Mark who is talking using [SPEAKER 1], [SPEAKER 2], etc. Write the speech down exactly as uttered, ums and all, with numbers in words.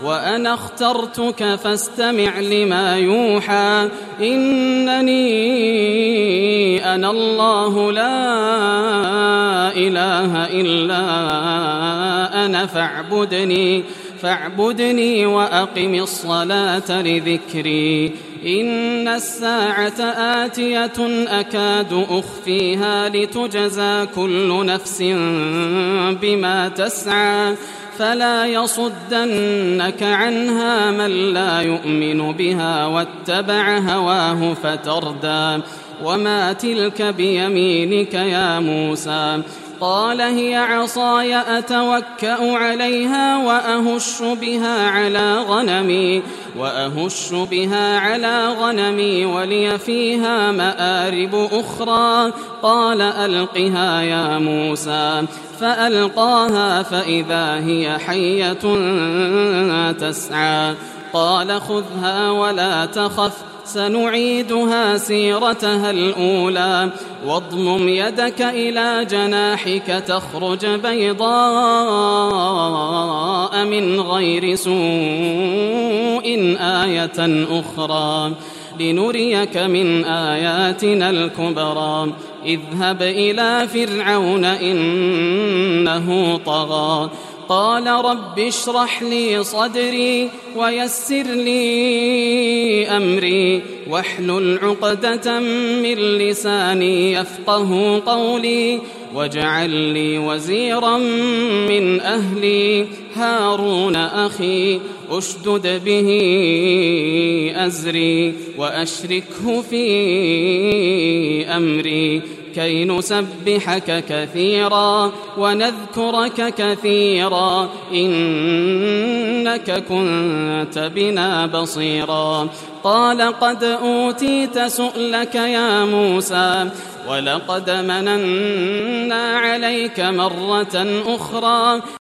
[SPEAKER 1] وأنا اخترتك فاستمع لما يوحى إنني أنا الله لا إله إلا أنا فاعبدني فاعبدني وأقم الصلاة لذكري إن الساعة آتية أكاد أخفيها لتجزى كل نفس بما تسعى فلا يصدنك عنها من لا يؤمن بها واتبع هواه فتردى وما تلك بيمينك يا موسى قال هي عصاي أتوكأ عليها وأهش بها على غنمي وأهش بها على غنمي ولي فيها مآرب أخرى قال ألقها يا موسى فألقاها فإذا هي حية تسعى قال خذها ولا تخف سنعيدها سيرتها الأولى واضمم يدك إلى جناحك تخرج بيضاء من غير سوء آية أخرى لنريك من آياتنا الكبرى اذهب إلى فرعون إنه طغى قال رب اشرح لي صدري ويسر لي أمري واحلل عقدة من لساني يفقه قولي واجعل لي وزيرا من أهلي هارون أخي أشدد به أزري وأشركه في أمري كي نسبحك كثيرا ونذكرك كثيرا إنك كنت بنا بصيرا قال قد أوتيت سؤلك يا موسى ولقد مننا عليك مرة أخرى